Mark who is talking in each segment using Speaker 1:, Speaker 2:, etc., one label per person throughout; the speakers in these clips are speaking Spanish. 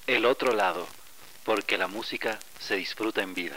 Speaker 1: El otro lado, porque la música se disfruta en vida.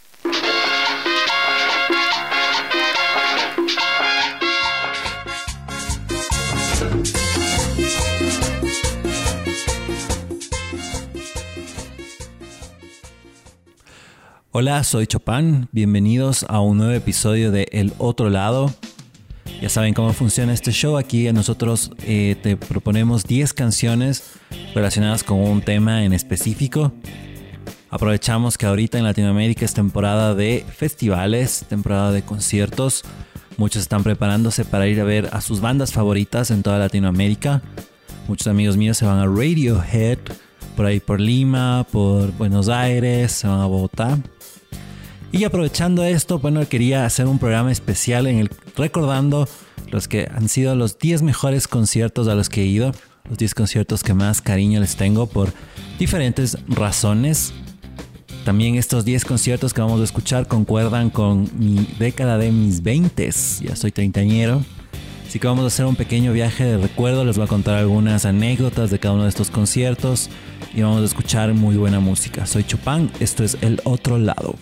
Speaker 2: Hola, soy Chopin. Bienvenidos a un nuevo episodio de El Otro Lado. Ya saben cómo funciona este show. Aquí nosotros te proponemos 10 canciones relacionadas con un tema en específico. Aprovechamos que ahorita en Latinoamérica es temporada de festivales, temporada de conciertos. Muchos están preparándose para ir a ver a sus bandas favoritas en toda Latinoamérica. Muchos amigos míos se van a Radiohead, por ahí por Lima, por Buenos Aires, se van a Bogotá. Y aprovechando esto, bueno, quería hacer un programa especial recordando los que han sido los 10 mejores conciertos a los que he ido. Los 10 conciertos que más cariño les tengo por diferentes razones. También estos 10 conciertos que vamos a escuchar concuerdan con mi década de mis 20s. Ya soy treintañero. Así que vamos a hacer un pequeño viaje de recuerdo. Les voy a contar algunas anécdotas de cada uno de estos conciertos. Y vamos a escuchar muy buena música. Soy Chopin. Esto es El Otro Lado.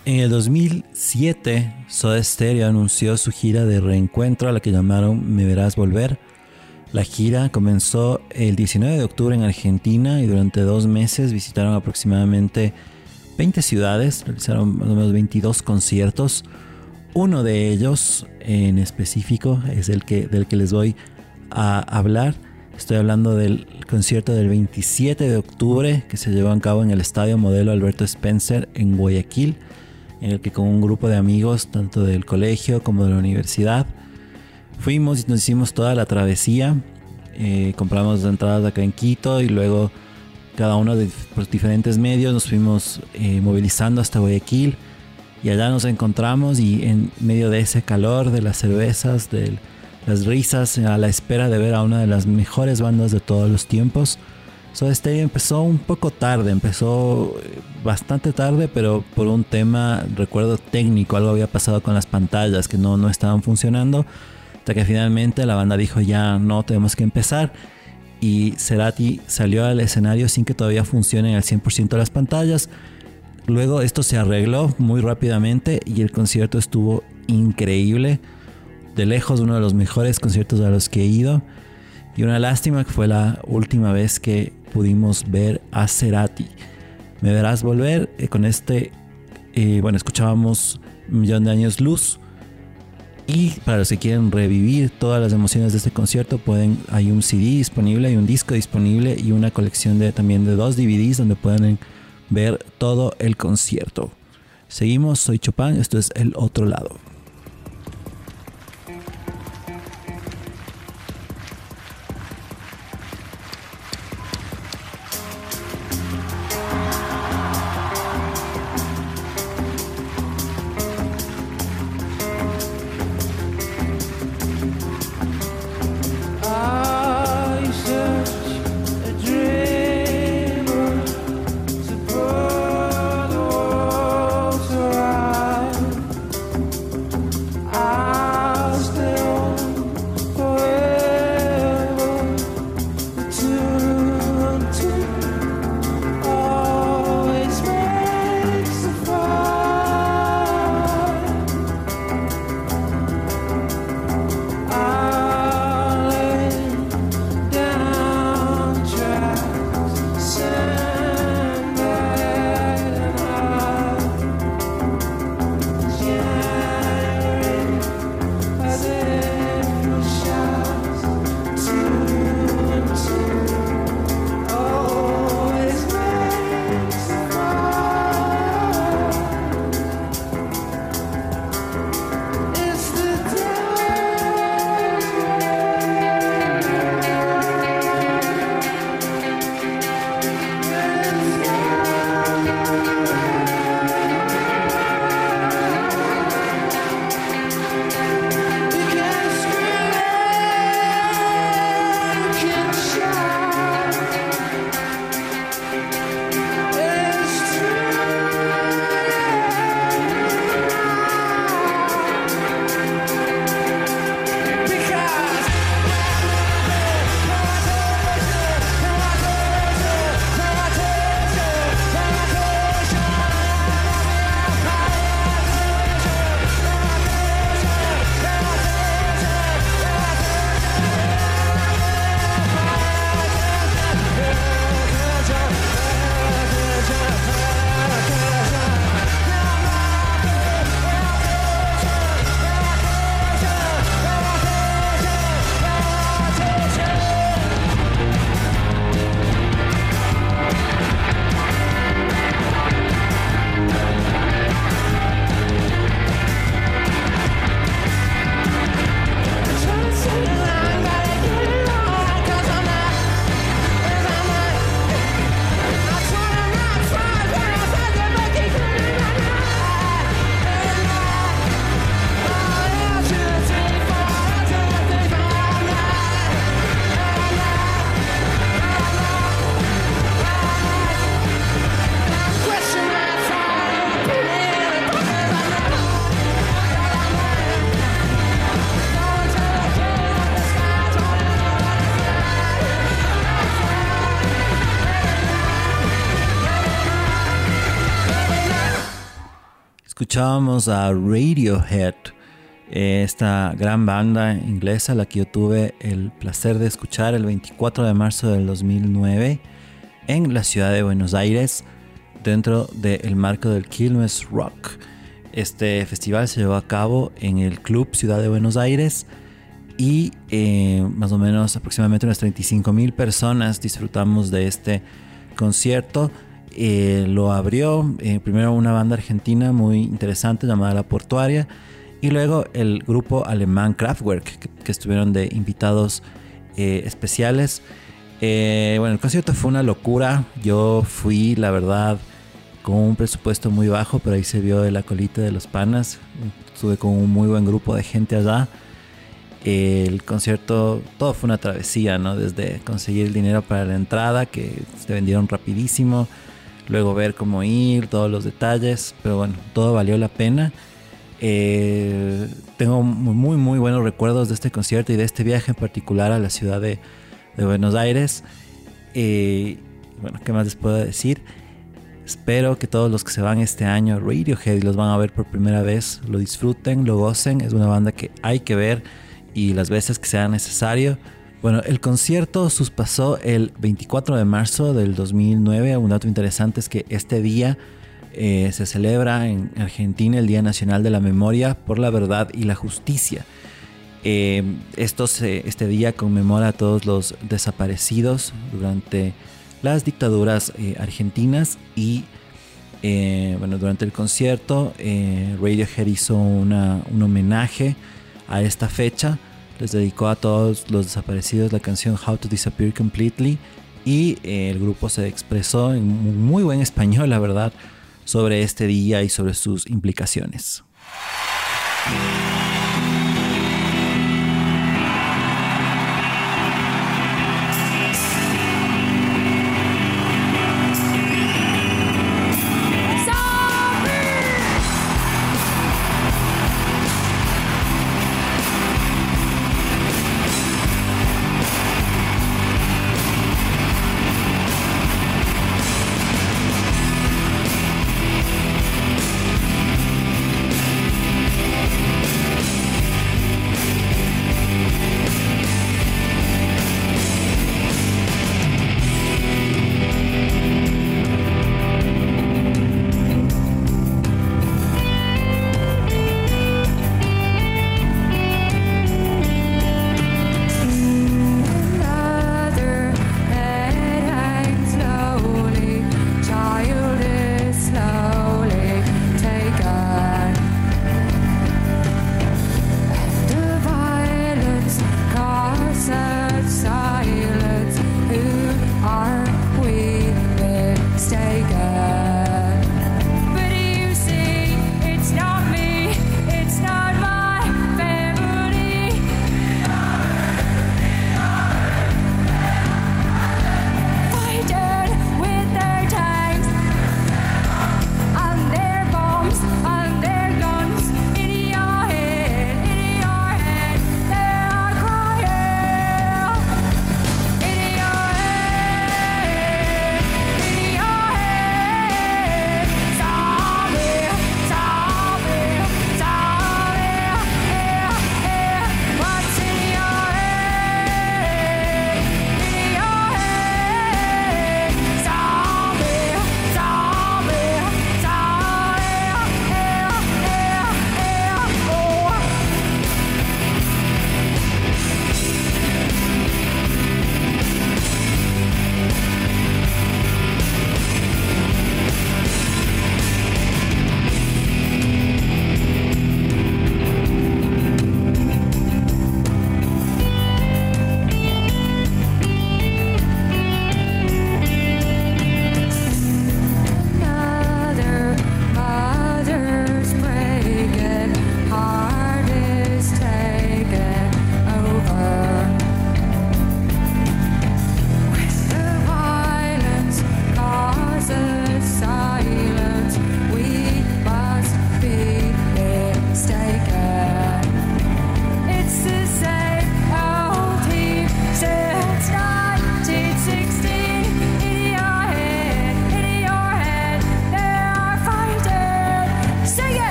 Speaker 2: En el 2007, Soda Stereo anunció su gira de reencuentro a la que llamaron Me Verás Volver. La gira comenzó el 19 de octubre en Argentina y durante 2 meses visitaron aproximadamente 20 ciudades, realizaron más o menos 22 conciertos. Uno de ellos en específico es del que les voy a hablar. Estoy hablando del concierto del 27 de octubre que se llevó a cabo en el Estadio Modelo Alberto Spencer en Guayaquil, en el que con un grupo de amigos, tanto del colegio como de la universidad, fuimos y nos hicimos toda la travesía. Compramos entradas acá en Quito y luego cada uno por diferentes medios nos fuimos movilizando hasta Guayaquil. Y allá nos encontramos y en medio de ese calor, de las cervezas, de las risas, a la espera de ver a una de las mejores bandas de todos los tiempos, Soda Stereo empezó un poco tarde, empezó bastante tarde, pero por un tema, recuerdo, técnico. Algo había pasado con las pantallas que no estaban funcionando, hasta que finalmente la banda dijo ya no, tenemos que empezar. Y Cerati salió al escenario sin que todavía funcionen al 100% las pantallas. Luego esto se arregló muy rápidamente y el concierto estuvo increíble. De lejos uno de los mejores conciertos a los que he ido. Y una lástima que fue la última vez que pudimos ver a Cerati. Me Verás Volver. Con este, escuchábamos 1.000.000 de años luz. Y para los que quieren revivir todas las emociones de este concierto, hay un CD disponible, hay un disco disponible y una colección también de 2 DVDs donde pueden ver todo el concierto. Seguimos, soy Chopin, esto es El Otro Lado. Escuchábamos a Radiohead, esta gran banda inglesa, la que yo tuve el placer de escuchar el 24 de marzo del 2009 en la ciudad de Buenos Aires, dentro del marco del Quilmes Rock. Este festival se llevó a cabo en el Club Ciudad de Buenos Aires y más o menos aproximadamente unas 35,000 personas disfrutamos de este concierto. Lo abrió primero una banda argentina muy interesante llamada La Portuaria y luego el grupo alemán Kraftwerk que estuvieron de invitados especiales. Bueno, el concierto fue una locura. Yo fui, la verdad, con un presupuesto muy bajo, pero ahí se vio de la colita de los panas. Estuve con un muy buen grupo de gente allá. El concierto, todo fue una travesía, ¿no? Desde conseguir el dinero para la entrada, que se vendieron rapidísimo, luego ver cómo ir, todos los detalles, pero bueno, todo valió la pena. Tengo muy muy buenos recuerdos de este concierto y de este viaje en particular a la ciudad de Buenos Aires. Bueno, ¿qué más les puedo decir? Espero que todos los que se van este año a Radiohead y los van a ver por primera vez lo disfruten, lo gocen. Es una banda que hay que ver y las veces que sea necesario. Bueno, el concierto pasó el 24 de marzo del 2009. Un dato interesante es que este día se celebra en Argentina el Día Nacional de la Memoria por la Verdad y la Justicia. Este día conmemora a todos los desaparecidos durante las dictaduras argentinas y bueno, durante el concierto Radiohead hizo un homenaje a esta fecha. Les dedicó a todos los desaparecidos la canción How to Disappear Completely y el grupo se expresó en muy buen español, la verdad, sobre este día y sobre sus implicaciones.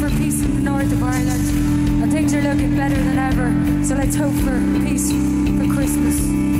Speaker 3: for peace in the north of Ireland, and things are looking better than ever, so let's hope for peace for Christmas.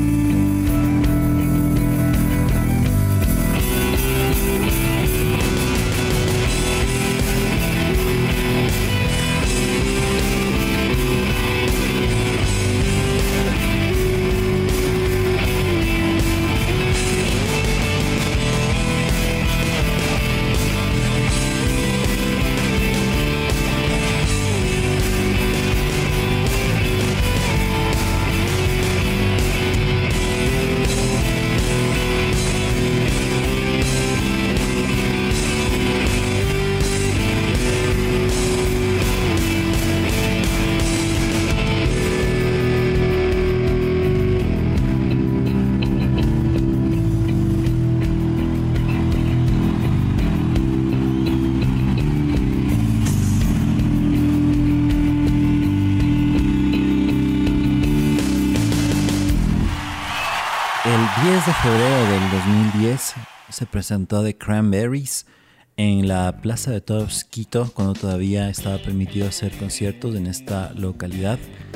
Speaker 2: El 10 de febrero del 2010 se presentó The Cranberries en la Plaza de Toros Quito, cuando todavía estaba permitido hacer conciertos en esta localidad.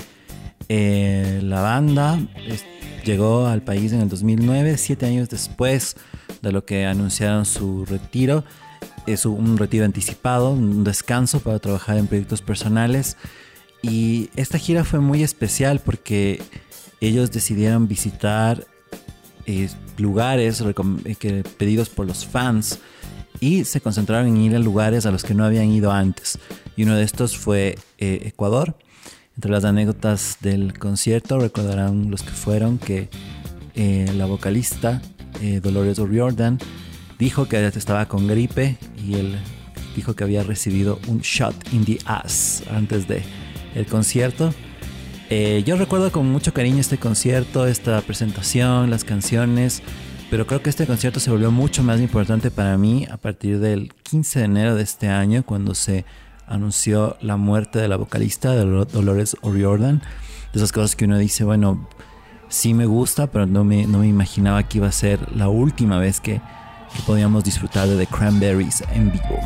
Speaker 2: La banda llegó al país en el 2009, 7 años después de lo que anunciaron su retiro. Es un retiro anticipado, un descanso para trabajar en proyectos personales. Y esta gira fue muy especial porque ellos decidieron visitar lugares pedidos por los fans y se concentraron en ir a lugares a los que no habían ido antes. Y uno de estos fue Ecuador. Entre las anécdotas del concierto recordarán los que fueron que la vocalista Dolores O'Riordan dijo que estaba con gripe y él dijo que había recibido un shot in the ass antes del concierto. Yo recuerdo con mucho cariño este concierto, esta presentación, las canciones, pero creo que este concierto se volvió mucho más importante para mí a partir del 15 de enero de este año, cuando se anunció la muerte de la vocalista de Dolores O'Riordan. De esas cosas que uno dice, bueno, sí me gusta, pero no me imaginaba que iba a ser la última vez que podíamos disfrutar de The Cranberries en vivo.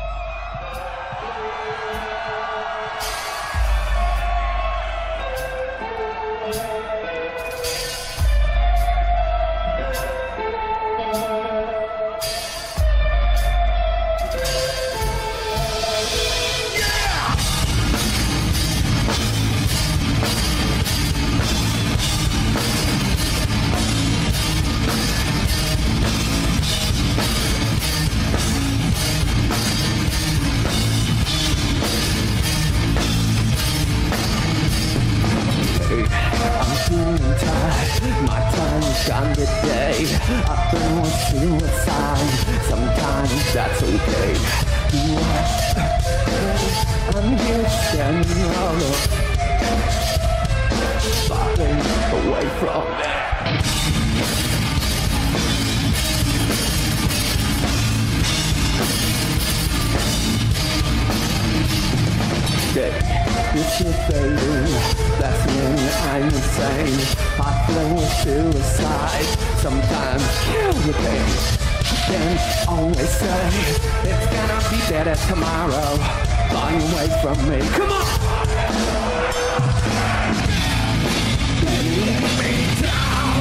Speaker 4: This is fading, that's when I'm insane. I fling suicide, sometimes kill the pain. Then always say, it's gonna be better tomorrow. Run away from me, come on! Burning me down,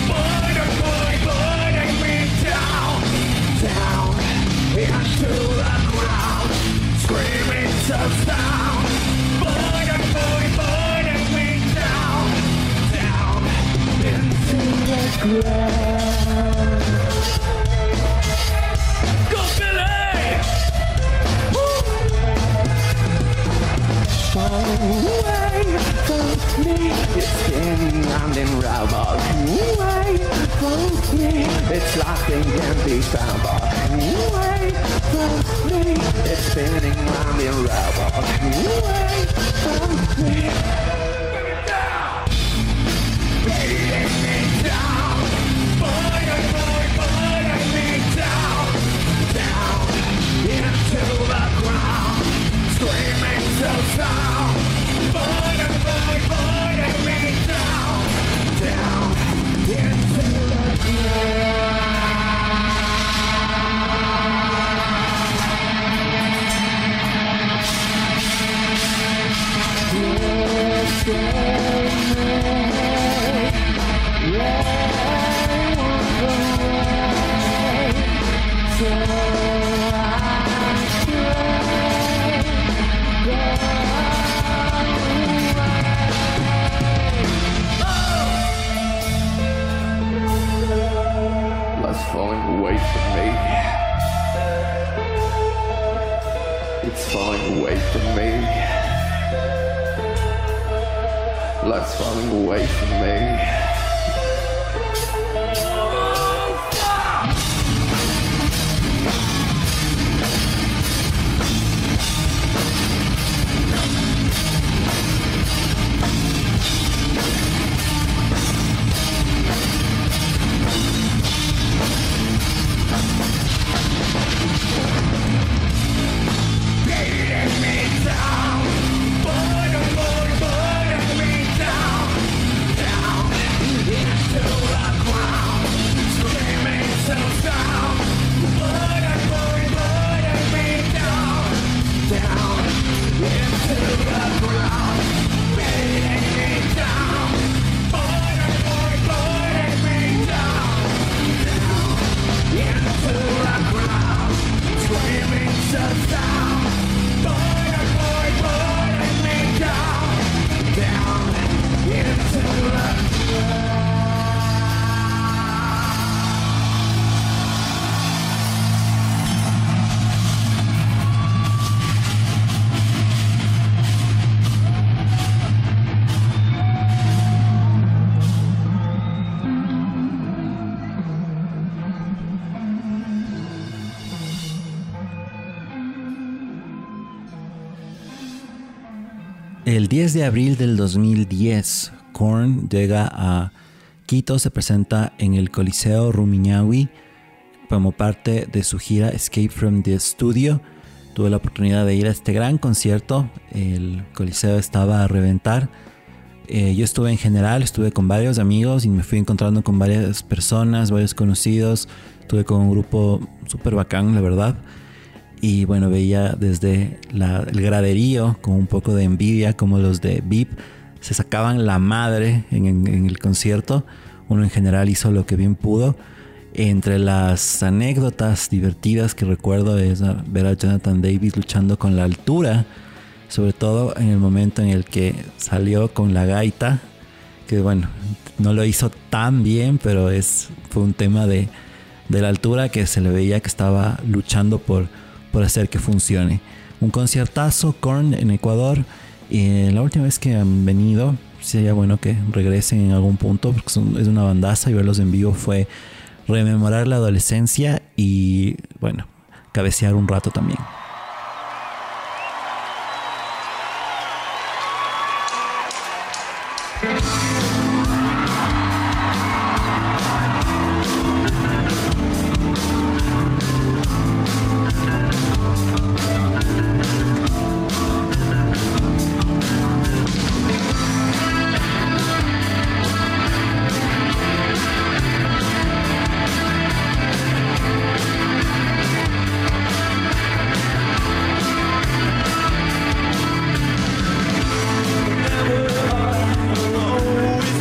Speaker 4: burning me down, down into the ground, screaming so sound. Burning me down, down into the ground. Go Billy! Woo! Far away from me, it's spinning round and round. Away from me, it's nothing can be found. Away from me, it's spinning round and round. Away from me, bring it down, beating me down, burning me down, down into the ground, screaming so loud, burning me down, down into the ground. falling away from me. Life's falling away from me.
Speaker 2: El 10 de abril del 2010, Korn llega a Quito, se presenta en el Coliseo Rumiñahui como parte de su gira Escape from the Studio. Tuve la oportunidad de ir a este gran concierto, el Coliseo estaba a reventar. Yo estuve en general, estuve con varios amigos y me fui encontrando con varias personas, varios conocidos. Estuve con un grupo súper bacán, la verdad. Y bueno, veía desde el graderío con un poco de envidia como los de VIP se sacaban la madre en el concierto. Uno en general hizo lo que bien pudo. Entre las anécdotas divertidas que recuerdo es ver a Jonathan Davis luchando con la altura, sobre todo en el momento en el que salió con la gaita, que bueno, no lo hizo tan bien, pero fue un tema de la altura que se le veía que estaba luchando por hacer que funcione. Un conciertazo, Korn en Ecuador. Y la última vez que han venido, sería bueno que regresen en algún punto, porque es una bandaza y verlos en vivo fue rememorar la adolescencia y bueno, cabecear un rato también.
Speaker 5: Always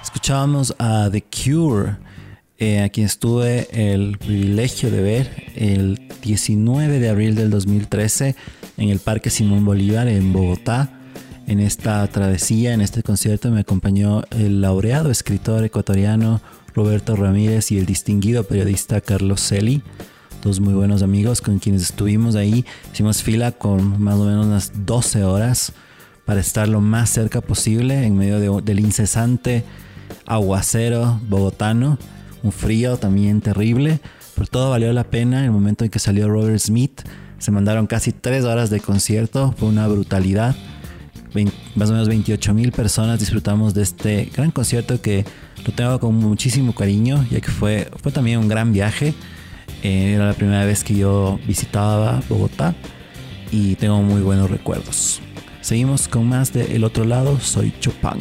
Speaker 2: Escuchábamos a The Cure, a quien tuve el privilegio de ver el 19 de abril del 2013 en el Parque Simón Bolívar en Bogotá. En esta travesía, en este concierto, me acompañó el laureado escritor ecuatoriano Roberto Ramírez y el distinguido periodista Carlos Celi, dos muy buenos amigos con quienes estuvimos ahí. Hicimos fila con más o menos unas 12 horas para estar lo más cerca posible en medio del incesante aguacero bogotano, un frío también terrible, pero todo valió la pena. El momento en que salió Robert Smith, se mandaron casi 3 horas de concierto, fue una brutalidad. Más o menos 28,000 personas disfrutamos de este gran concierto que lo tengo con muchísimo cariño, ya que fue también un gran viaje. Era la primera vez que yo visitaba Bogotá y tengo muy buenos recuerdos. Seguimos con más de El Otro Lado, soy Chopin.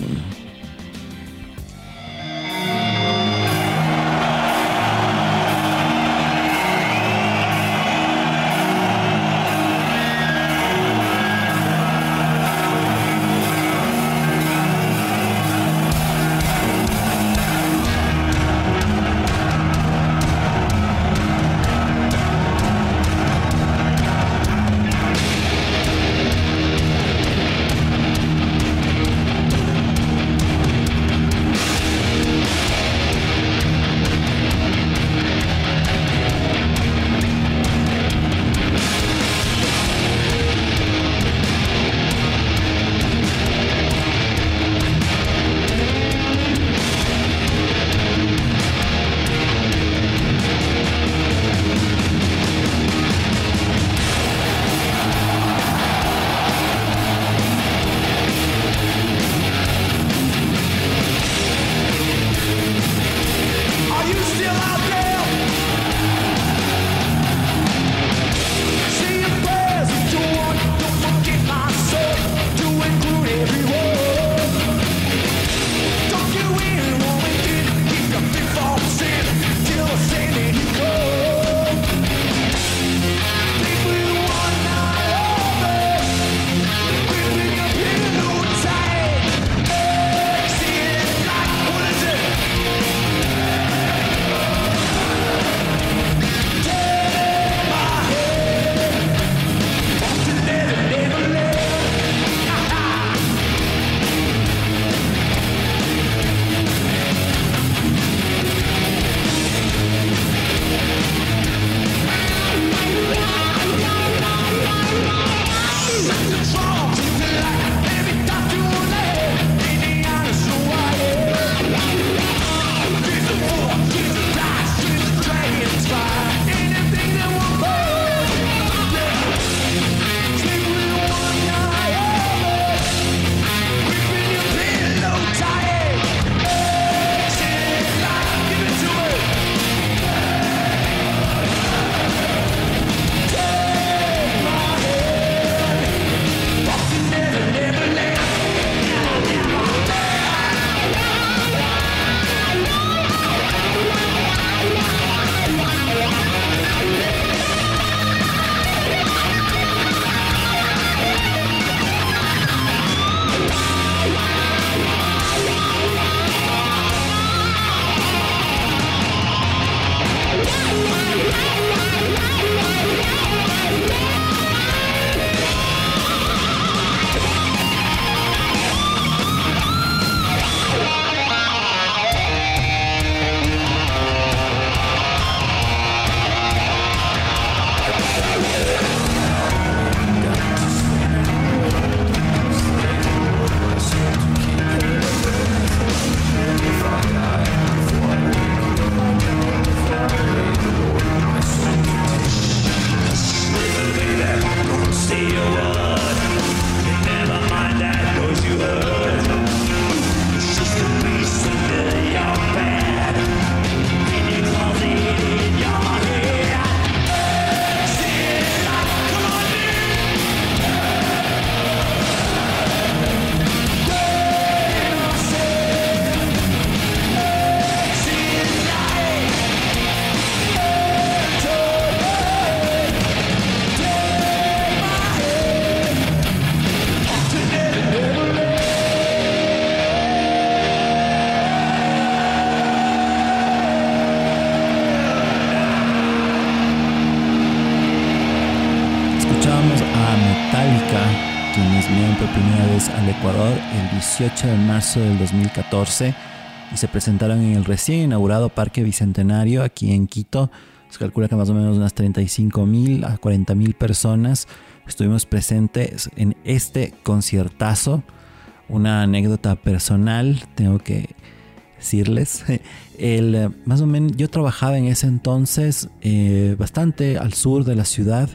Speaker 2: quienes vinieron por primera vez al Ecuador el 18 de marzo del 2014 y se presentaron en el recién inaugurado Parque Bicentenario aquí en Quito. Se calcula que más o menos unas 35,000 a 40,000 personas estuvimos presentes en este conciertazo. Una anécdota personal, tengo que decirles. Más o menos yo trabajaba en ese entonces bastante al sur de la ciudad.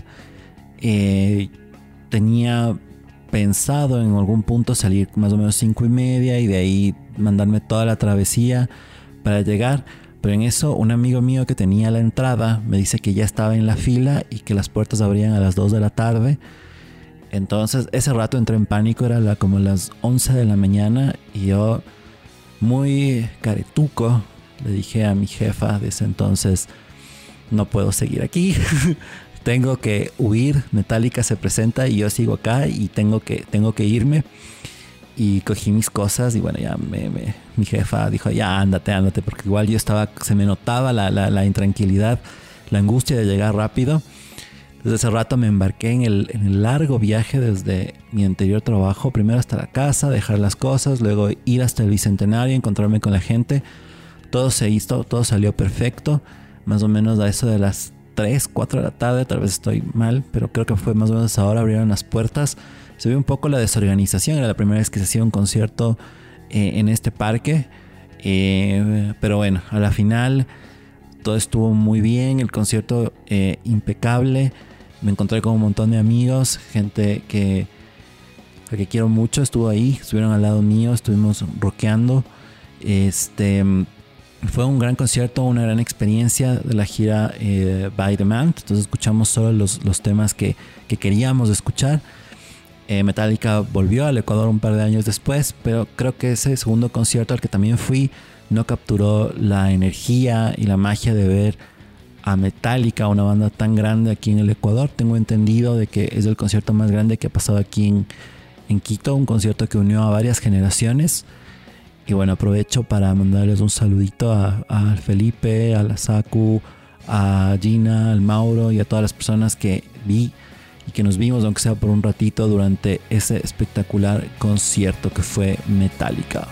Speaker 2: Tenía pensado en algún punto salir más o menos 5:30 y de ahí mandarme toda la travesía para llegar. Pero en eso un amigo mío que tenía la entrada me dice que ya estaba en la fila y que las puertas abrían a las 2 de la tarde. Entonces ese rato entré en pánico, era como las 11 de la mañana y yo, muy caretuco, le dije a mi jefa de ese entonces: no puedo seguir aquí. Tengo que huir, Metallica se presenta y yo sigo acá y tengo que irme. Y cogí mis cosas y bueno, ya mi jefa dijo: ya ándate, porque igual yo se me notaba la intranquilidad, la angustia de llegar rápido. Desde ese rato me embarqué en el largo viaje desde mi anterior trabajo, primero hasta la casa, dejar las cosas, luego ir hasta el Bicentenario, encontrarme con la gente. Todo se hizo, todo salió perfecto, más o menos a eso de las 3, 4 de la tarde, tal vez estoy mal, pero creo que fue más o menos ahora, abrieron las puertas. Se vio un poco la desorganización, era la primera vez que se hacía un concierto en este parque, pero bueno, a la final todo estuvo muy bien, el concierto impecable. Me encontré con un montón de amigos, gente que quiero mucho, estuvo ahí, estuvieron al lado mío, estuvimos rockeando. Fue un gran concierto, una gran experiencia de la gira By Demand. Entonces escuchamos solo los temas que queríamos escuchar. Metallica volvió al Ecuador un par de años después, pero creo que ese segundo concierto al que también fui no capturó la energía y la magia de ver a Metallica, una banda tan grande aquí en el Ecuador. Tengo entendido de que es el concierto más grande que ha pasado aquí en Quito, un concierto que unió a varias generaciones. Y bueno, aprovecho para mandarles un saludito a Felipe, a la Saku, a Gina, al Mauro y a todas las personas que vi y que nos vimos, aunque sea por un ratito, durante ese espectacular concierto que fue Metallica.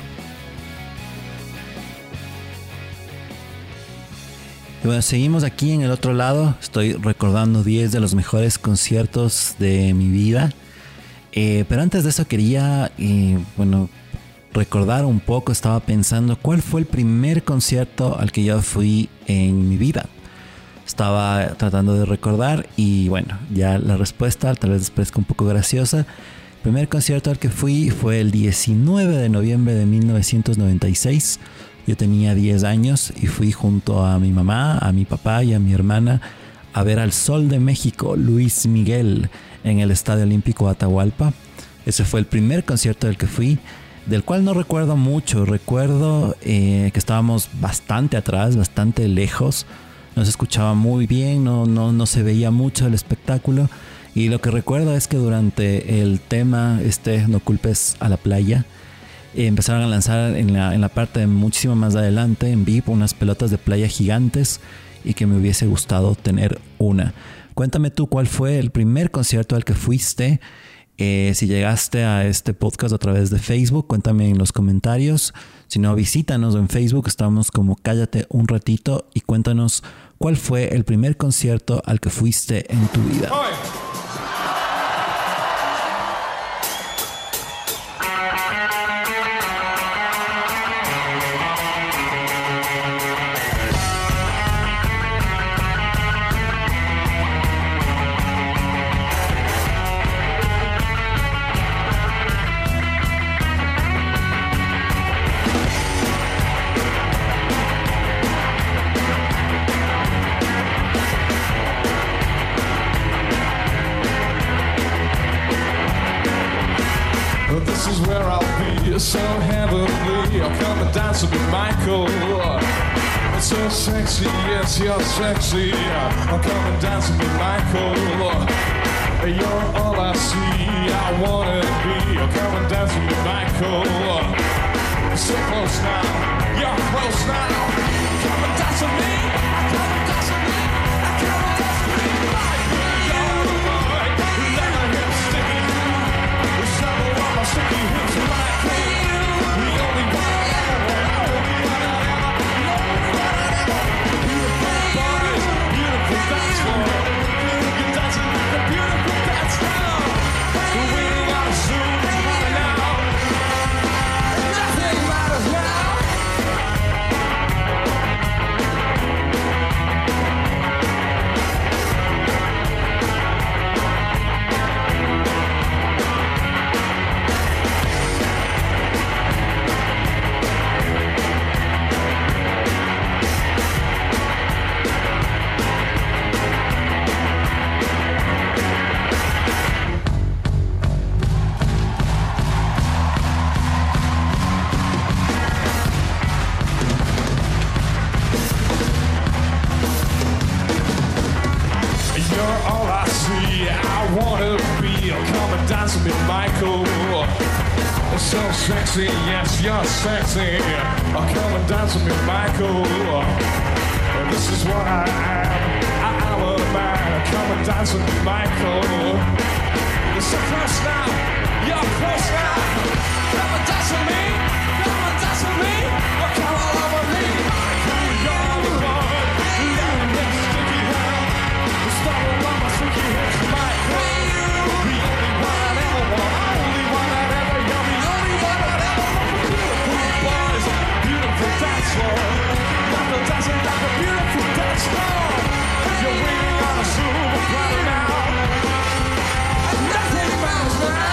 Speaker 2: Y bueno, seguimos aquí en el otro lado. Estoy recordando 10 de los mejores conciertos de mi vida. Pero antes de eso quería, recordar un poco. Estaba pensando cuál fue el primer concierto al que yo fui en mi vida. Estaba tratando de recordar y bueno, ya la respuesta tal vez les parezca un poco graciosa. El primer concierto al que fui fue el 19 de noviembre de 1996. Yo tenía 10 años y fui junto a mi mamá, a mi papá y a mi hermana a ver al Sol de México, Luis Miguel, en el Estadio Olímpico Atahualpa. Ese fue el primer concierto al que fui, del cual no recuerdo mucho. Recuerdo que estábamos bastante atrás, bastante lejos. No se escuchaba muy bien, no se veía mucho el espectáculo. Y lo que recuerdo es que durante el tema No culpes a la playa, empezaron a lanzar en la parte de muchísimo más adelante, en VIP, unas pelotas de playa gigantes y que me hubiese gustado tener una. Cuéntame tú cuál fue el primer concierto al que fuiste. Si llegaste a este podcast a través de Facebook, cuéntame en los comentarios. Si no, visítanos en Facebook, estamos como Cállate un Ratito, y cuéntanos cuál fue el primer concierto al que fuiste en tu vida.
Speaker 5: So heavenly, I'll come and dance with Michael. It's so sexy, yes, you're sexy. I'll come and dance with Michael. You're all I see, I wanna be. I'll come and dance with Michael. So close now, you're close now. Come and dance with me. Come and dance with me. Come and dance with me. Michael, you're the boy. Let my hips stick. dancing with Michael. It's so sexy, yes, you're sexy. Come and dance with me, Michael. This is what I am. I'm a man. Come and dance with me, Michael. You're so close now. You're close now. Come and dance with me. Come and dance with me. Come all over me, Michael. You're the one. Let me sticky hand. The star of my sticky hands, Michael. The only one I ever want. Only one I ever. You're the only one I ever want. Beautiful boys, beautiful dance floor. Michael dancing like a beautiful dance floor. You're waiting on a silver platter now. And nothing matters now.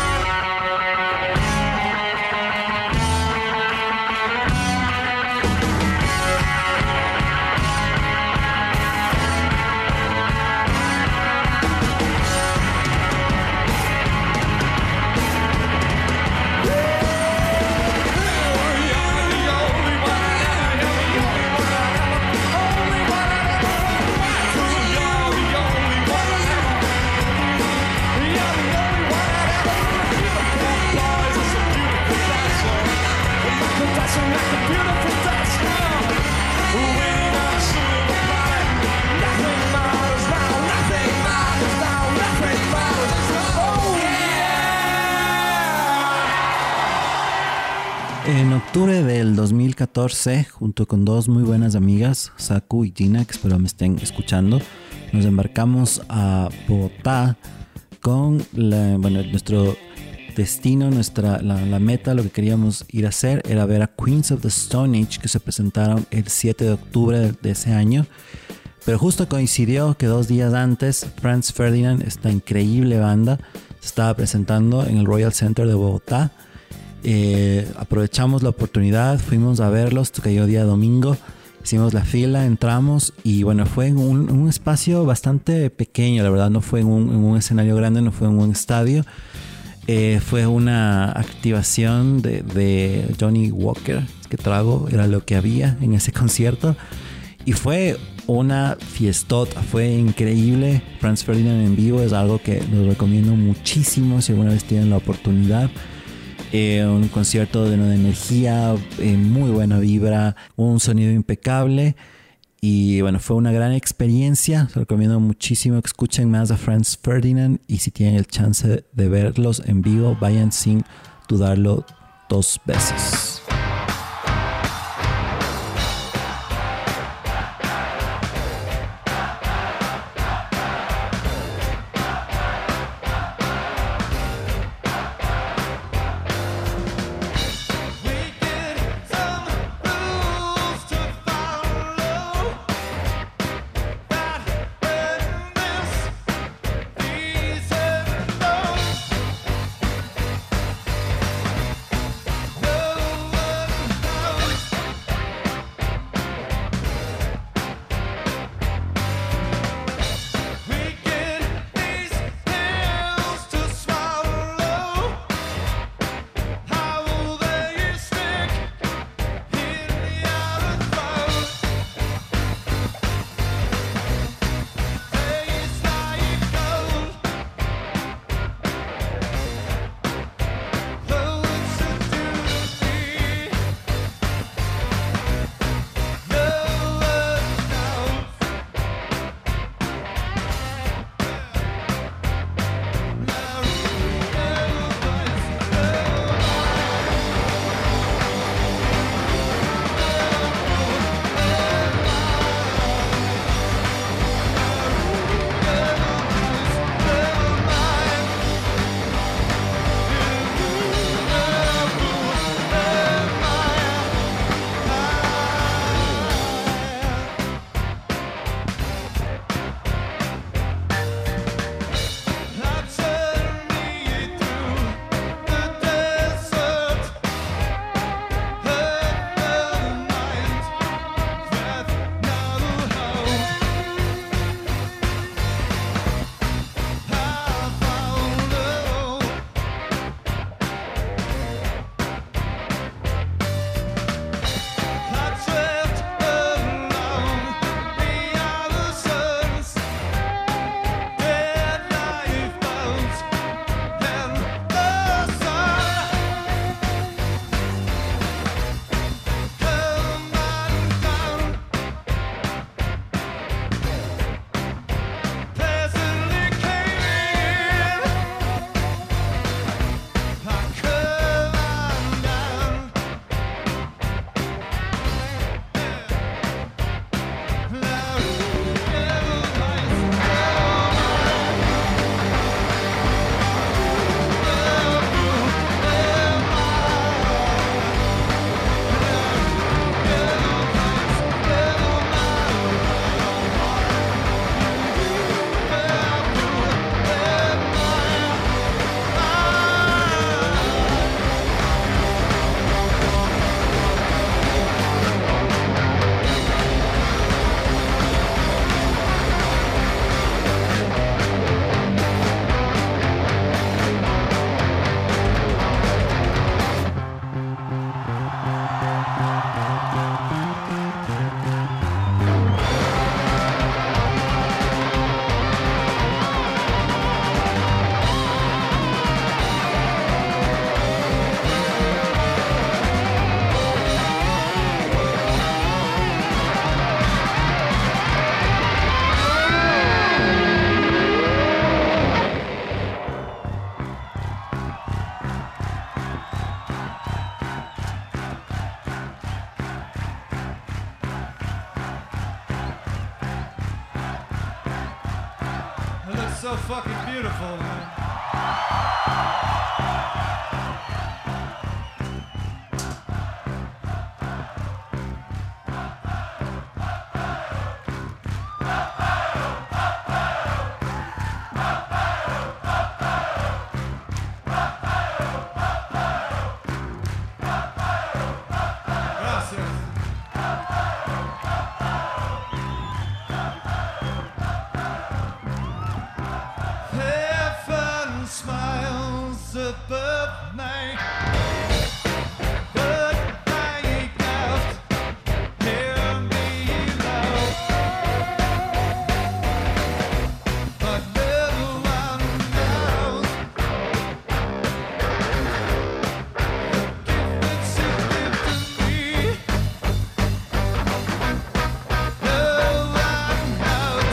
Speaker 2: En octubre del 2014, junto con dos muy buenas amigas, Saku y Gina, que espero me estén escuchando, nos embarcamos a Bogotá con nuestro destino, la meta, lo que queríamos ir a hacer era ver a Queens of the Stone Age, que se presentaron el 7 de octubre de ese año. Pero justo coincidió que 2 días antes Franz Ferdinand, esta increíble banda, se estaba presentando en el Royal Center de Bogotá. Aprovechamos la oportunidad, fuimos a verlos, cayó día domingo, hicimos la fila, entramos y bueno, fue en un espacio bastante pequeño, la verdad, no fue en un escenario grande, no fue en un estadio. Fue una activación de Johnny Walker, que trago era lo que había en ese concierto, y fue una fiestota, fue increíble. Franz Ferdinand en vivo es algo que les recomiendo muchísimo si alguna vez tienen la oportunidad. Un concierto lleno de energía, muy buena vibra, un sonido impecable y bueno, fue una gran experiencia. Se recomiendo muchísimo que escuchen más a Franz Ferdinand y si tienen el chance de verlos en vivo, vayan sin dudarlo 2 veces.
Speaker 5: No
Speaker 6: so fucking beautiful, man. Heaven smiles above me, but I ain't left here below. But little one knows the gift that you give to me. No one knows.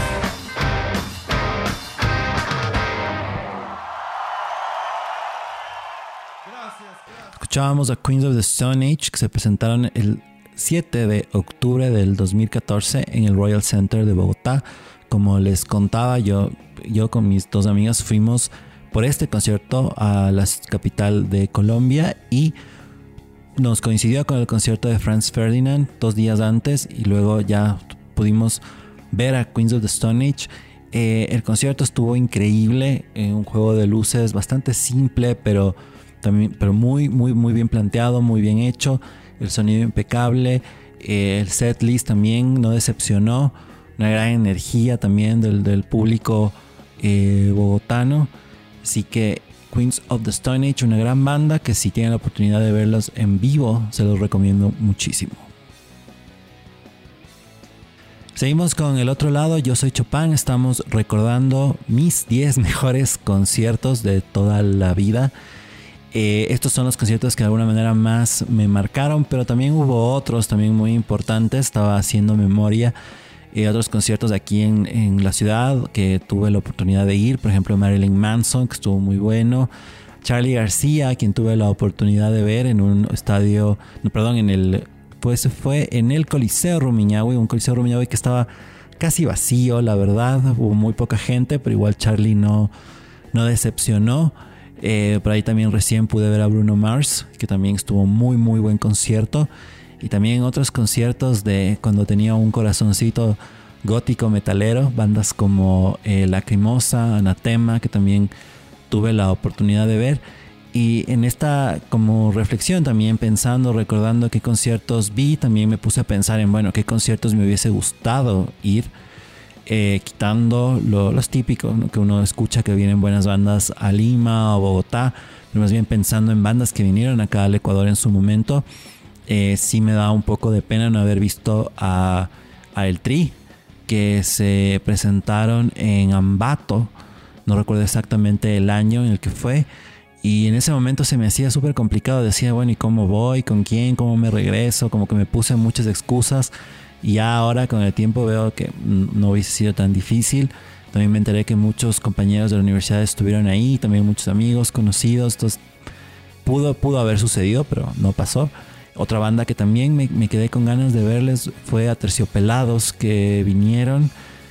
Speaker 2: Escuchábamos a Queens of the Stone Age, que se presentaron el 7 de octubre del 2014 en el Royal Center de Bogotá. Como les contaba, yo con mis dos amigas fuimos por este concierto a la capital de Colombia y nos coincidió con el concierto de Franz Ferdinand 2 días antes, y luego ya pudimos ver a Queens of the Stone Age. El concierto estuvo increíble, un juego de luces bastante simple, pero muy bien planteado, muy bien hecho, el sonido impecable, el set list también no decepcionó, una gran energía también del público bogotano. Así que Queens of the Stone Age, una gran banda que si tienen la oportunidad de verlos en vivo, se los recomiendo muchísimo. Seguimos con el otro lado. Yo soy Chopin. Estamos recordando mis 10 mejores conciertos de toda la vida. Estos son los conciertos que de alguna manera más me marcaron, pero también hubo otros también muy importantes. Estaba haciendo memoria, otros conciertos aquí en la ciudad que tuve la oportunidad de ir. Por ejemplo, Marilyn Manson, que estuvo muy bueno. Charly García, quien tuve la oportunidad de ver en un estadio, fue en el Coliseo Rumiñahui, un Coliseo Rumiñahui que estaba casi vacío, la verdad. Hubo muy poca gente, pero igual Charly no decepcionó. Por ahí también recién pude ver a Bruno Mars, que también estuvo muy buen concierto. Y también otros conciertos de cuando tenía un corazoncito gótico metalero, bandas como Lacrimosa, Anathema, que también tuve la oportunidad de ver. Y en esta como reflexión también pensando, recordando qué conciertos vi, también me puse a pensar en, bueno, qué conciertos me hubiese gustado ir. Quitando los típicos, ¿no?, que uno escucha que vienen buenas bandas a Lima o Bogotá, pero más bien pensando en bandas que vinieron acá al Ecuador en su momento. Sí me da un poco de pena no haber visto a El Tri, que se presentaron en Ambato, no recuerdo exactamente el año en el que fue, y en ese momento se me hacía súper complicado. Decía, bueno, ¿y cómo voy? ¿Con quién? ¿Cómo me regreso? Como que me puse muchas excusas. Y ya ahora con el tiempo veo que no hubiese sido tan difícil. También me enteré que muchos compañeros de la universidad estuvieron ahí, también muchos amigos, conocidos. Entonces pudo haber sucedido, pero no pasó. Otra banda que también me quedé con ganas de verles fue Aterciopelados, que vinieron.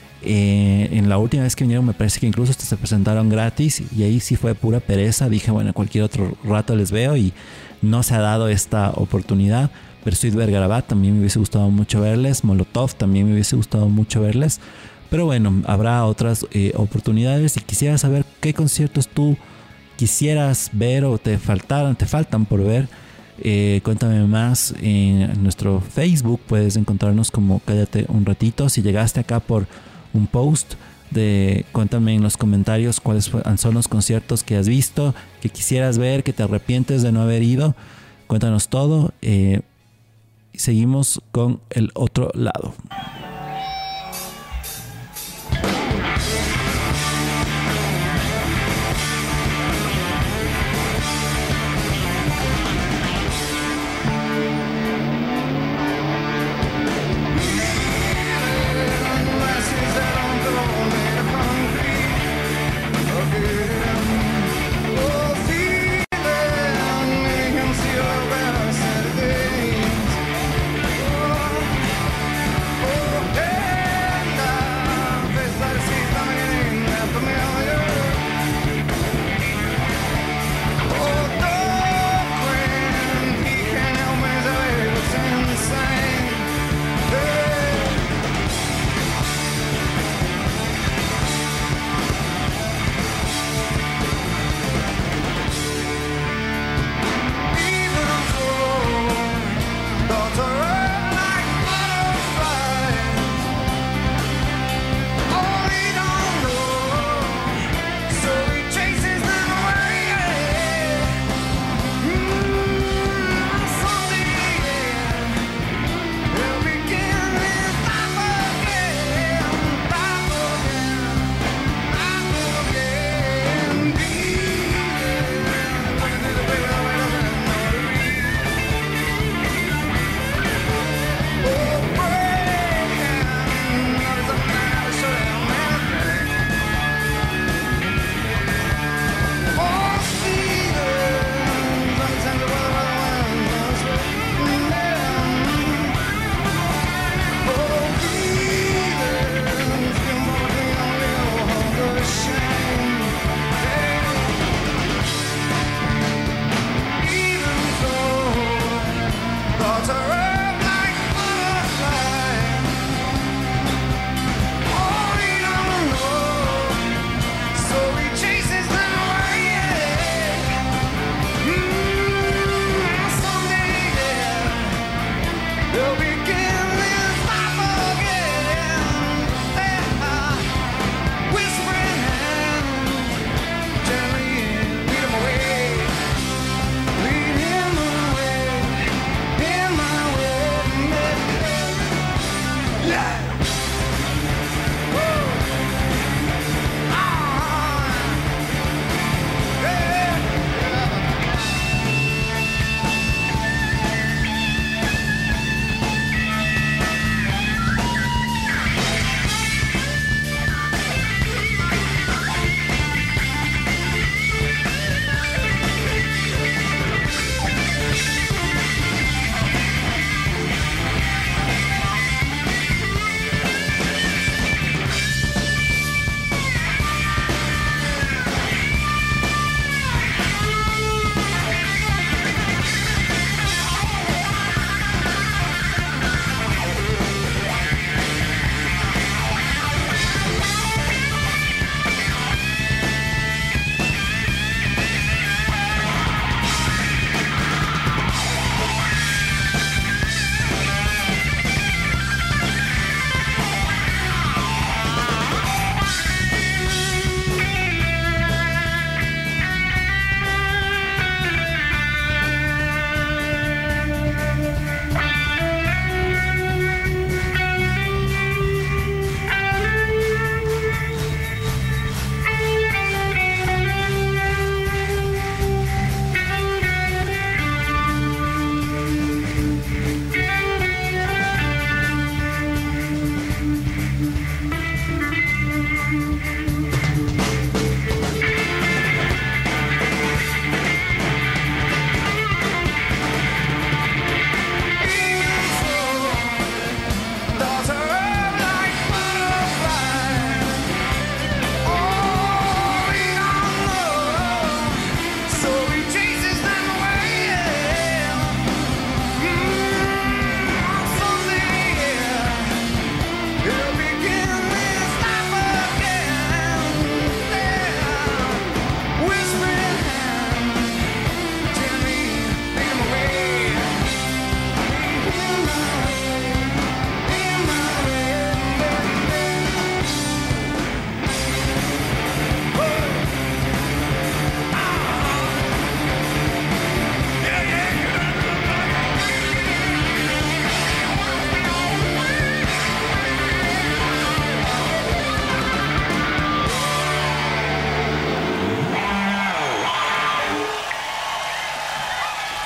Speaker 2: En la última vez que vinieron me parece que incluso hasta se presentaron gratis, y ahí sí fue pura pereza. Dije, bueno, cualquier otro rato les veo, y no se ha dado esta oportunidad. Bersuit Vergarabat también me hubiese gustado mucho verles. Molotov también me hubiese gustado mucho verles. Pero bueno, habrá otras oportunidades. Y quisiera saber qué conciertos tú quisieras ver o te faltan por ver. Cuéntame más en nuestro Facebook. Puedes encontrarnos como Cállate un Ratito. Si llegaste acá por un post, cuéntame en los comentarios cuáles son los conciertos que has visto, que quisieras ver, que te arrepientes de no haber ido. Cuéntanos todo. Seguimos con el otro lado.
Speaker 5: Oh,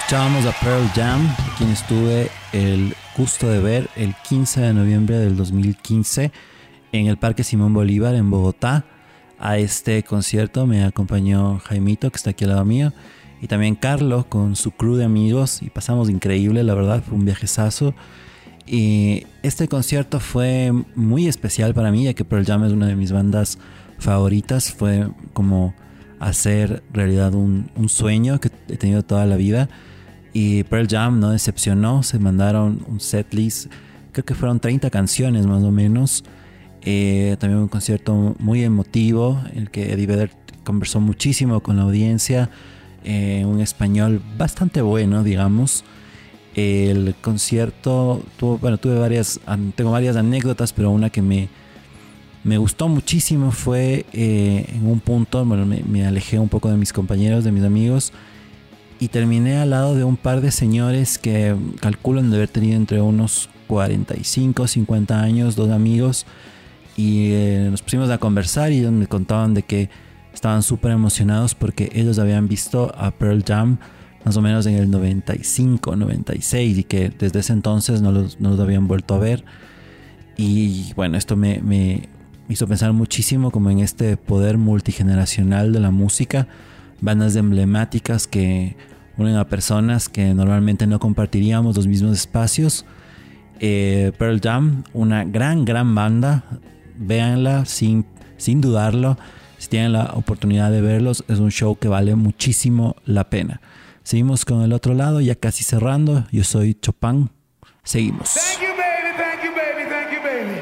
Speaker 2: Escuchábamos a Pearl Jam, a quienes tuve el gusto de ver el 15 de noviembre del 2015 en el Parque Simón Bolívar en Bogotá. A este concierto me acompañó Jaimito, que está aquí al lado mío, y también Carlo con su crew de amigos, y pasamos increíble, la verdad, fue un viajezazo. Y este concierto fue muy especial para mí, ya que Pearl Jam es una de mis bandas favoritas. Fue como hacer realidad un sueño que he tenido toda la vida. Y Pearl Jam no decepcionó, se mandaron un setlist, creo que fueron 30 canciones más o menos. También un concierto muy emotivo, en el que Eddie Vedder conversó muchísimo con la audiencia, un español bastante bueno, digamos. El concierto tengo varias anécdotas, pero una que me gustó muchísimo fue en un punto, me alejé un poco de mis compañeros, de mis amigos, y terminé al lado de un par de señores que calculan de haber tenido entre unos 45, 50 años, dos amigos, y nos pusimos a conversar y ellos me contaban de que estaban súper emocionados porque ellos habían visto a Pearl Jam más o menos en el 95, 96, y que desde ese entonces no los habían vuelto a ver. Y bueno, esto me hizo pensar muchísimo como en este poder multigeneracional de la música, bandas emblemáticas que unen a personas que normalmente no compartiríamos los mismos espacios. Pearl Jam, una gran banda, véanla sin dudarlo, si tienen la oportunidad de verlos, es un show que vale muchísimo la pena. Seguimos con el otro lado, ya casi cerrando. Yo soy Chopin, seguimos.
Speaker 6: Thank you, baby, thank you, baby, thank you, baby.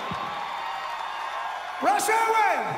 Speaker 6: Rush away.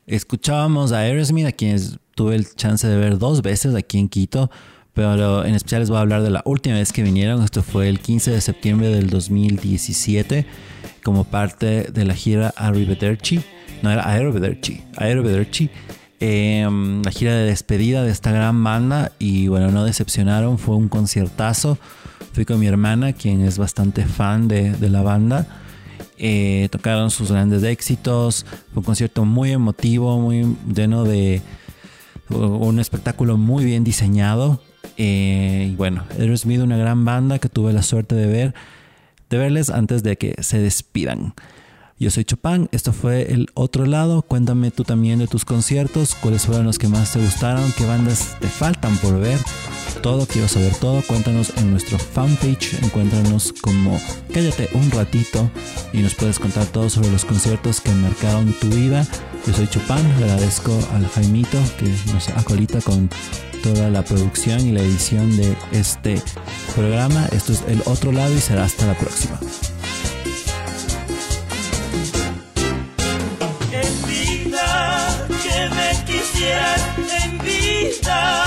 Speaker 2: Escuchábamos a Aerosmith, a quienes tuve el chance de ver 2 veces aquí en Quito, pero en especial les voy a hablar de la última vez que vinieron. Esto fue el 15 de septiembre del 2017, como parte de la gira Arrivederci. No, era Arrivederci. La gira de despedida de esta gran banda. Y bueno, no decepcionaron, fue un conciertazo. Fui con mi hermana, quien es bastante fan de la banda. Tocaron sus grandes éxitos. Fue un concierto muy emotivo, muy lleno de un espectáculo muy bien diseñado. Y bueno, Aerosmith, una gran banda que tuve la suerte de verles antes de que se despidan. Yo soy Chopin, esto fue El Otro Lado. Cuéntame tú también de tus conciertos, cuáles fueron los que más te gustaron, qué bandas te faltan por ver. Todo, quiero saber todo. Cuéntanos en nuestro fanpage, encuéntranos como Cállate un Ratito y nos puedes contar todo sobre los conciertos que marcaron tu vida. Yo soy Chopin, le agradezco al Jaimito que nos acolita con toda la producción y la edición de este programa. Esto es El Otro Lado y será hasta la próxima.
Speaker 7: En vida, que me quisieras en vida.